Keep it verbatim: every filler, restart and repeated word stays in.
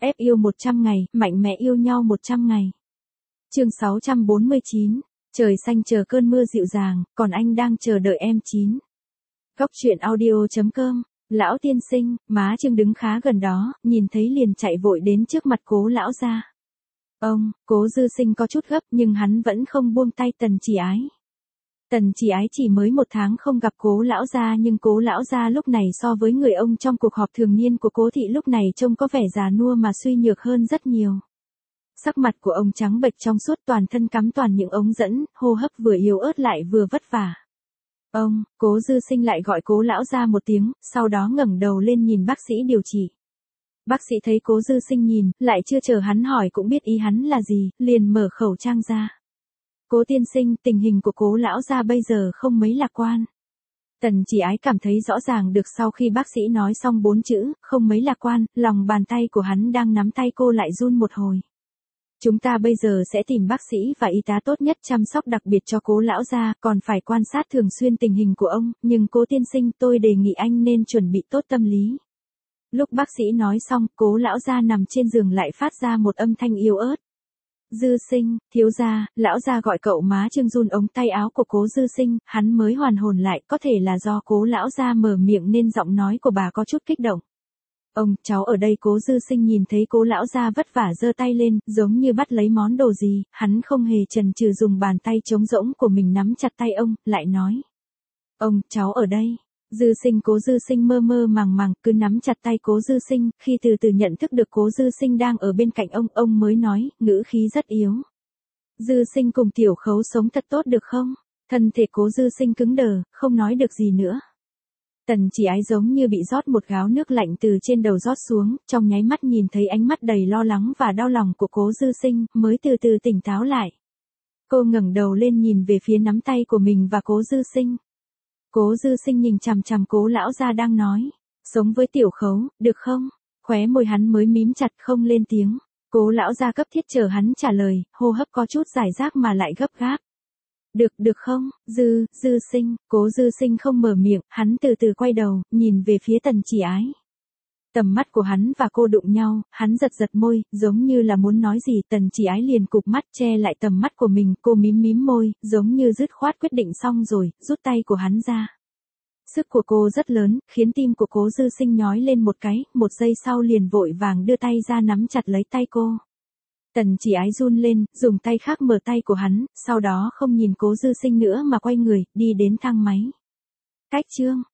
ép yêu một trăm ngày, mạnh mẽ yêu nhau một trăm ngày. Chương sáu trăm bốn mươi chín, trời xanh chờ cơn mưa dịu dàng, còn anh đang chờ đợi em chín. Góc truyện audio chấm com. Lão tiên sinh, má Trương đứng khá gần đó, nhìn thấy liền chạy vội đến trước mặt Cố lão gia. Ông, Cố Dư Sinh có chút gấp nhưng hắn vẫn không buông tay Tần Chỉ Ái. Tần Chỉ Ái chỉ mới một tháng không gặp Cố lão gia nhưng Cố lão gia lúc này so với người ông trong cuộc họp thường niên của Cố thị lúc này trông có vẻ già nua mà suy nhược hơn rất nhiều. Sắc mặt của ông trắng bệch trong suốt, toàn thân cắm toàn những ống dẫn, hô hấp vừa yếu ớt lại vừa vất vả. Ông, Cố Dư Sinh lại gọi Cố lão gia một tiếng, sau đó ngẩng đầu lên nhìn bác sĩ điều trị. Bác sĩ thấy Cố Dư Sinh nhìn, lại chưa chờ hắn hỏi cũng biết ý hắn là gì, liền mở khẩu trang ra. Cố tiên sinh, tình hình của Cố lão gia bây giờ không mấy lạc quan. Tần Chỉ Ái cảm thấy rõ ràng được sau khi bác sĩ nói xong bốn chữ, không mấy lạc quan, lòng bàn tay của hắn đang nắm tay cô lại run một hồi. Chúng ta bây giờ sẽ tìm bác sĩ và y tá tốt nhất chăm sóc đặc biệt cho Cố lão gia, còn phải quan sát thường xuyên tình hình của ông, nhưng Cố tiên sinh tôi đề nghị anh nên chuẩn bị tốt tâm lý. Lúc bác sĩ nói xong, Cố lão gia nằm trên giường lại phát ra một âm thanh yếu ớt. Dư Sinh, thiếu gia, lão gia gọi cậu. Má Trương run ống tay áo của Cố Dư Sinh, hắn mới hoàn hồn lại, có thể là do Cố lão gia mở miệng nên giọng nói của bà có chút kích động. Ông, cháu ở đây. Cố Dư Sinh nhìn thấy Cố lão gia vất vả giơ tay lên, giống như bắt lấy món đồ gì, hắn không hề chần chừ dùng bàn tay trống rỗng của mình nắm chặt tay ông, lại nói. Ông, cháu ở đây. Dư Sinh Cố Dư Sinh mơ mơ màng màng cứ nắm chặt tay Cố Dư Sinh, khi từ từ nhận thức được Cố Dư Sinh đang ở bên cạnh ông, ông mới nói, ngữ khí rất yếu. Dư Sinh cùng Tiểu Khấu sống thật tốt được không? Thân thể Cố Dư Sinh cứng đờ, không nói được gì nữa. Tần Chỉ Ái giống như bị rót một gáo nước lạnh từ trên đầu rót xuống, trong nháy mắt nhìn thấy ánh mắt đầy lo lắng và đau lòng của Cố Dư Sinh, mới từ từ tỉnh táo lại. Cô ngẩng đầu lên nhìn về phía nắm tay của mình và Cố Dư Sinh. Cố Dư Sinh nhìn chằm chằm Cố lão gia đang nói, sống với Tiểu Khấu, được không? Khóe môi hắn mới mím chặt không lên tiếng. Cố lão gia cấp thiết chờ hắn trả lời, hô hấp có chút giải rác mà lại gấp gáp. Được, được không, Dư, Dư Sinh, Cố Dư Sinh không mở miệng, hắn từ từ quay đầu, nhìn về phía Tần Chỉ Ái. Tầm mắt của hắn và cô đụng nhau, hắn giật giật môi, giống như là muốn nói gì, Tần Chỉ Ái liền cụp mắt che lại tầm mắt của mình, cô mím mím môi, giống như dứt khoát quyết định xong rồi, rút tay của hắn ra. Sức của cô rất lớn, khiến tim của Cố Dư Sinh nhói lên một cái, một giây sau liền vội vàng đưa tay ra nắm chặt lấy tay cô. Tần Chỉ Ái run lên, dùng tay khác mở tay của hắn, sau đó không nhìn Cố Dư Sinh nữa mà quay người, đi đến thang máy. Cách Trương,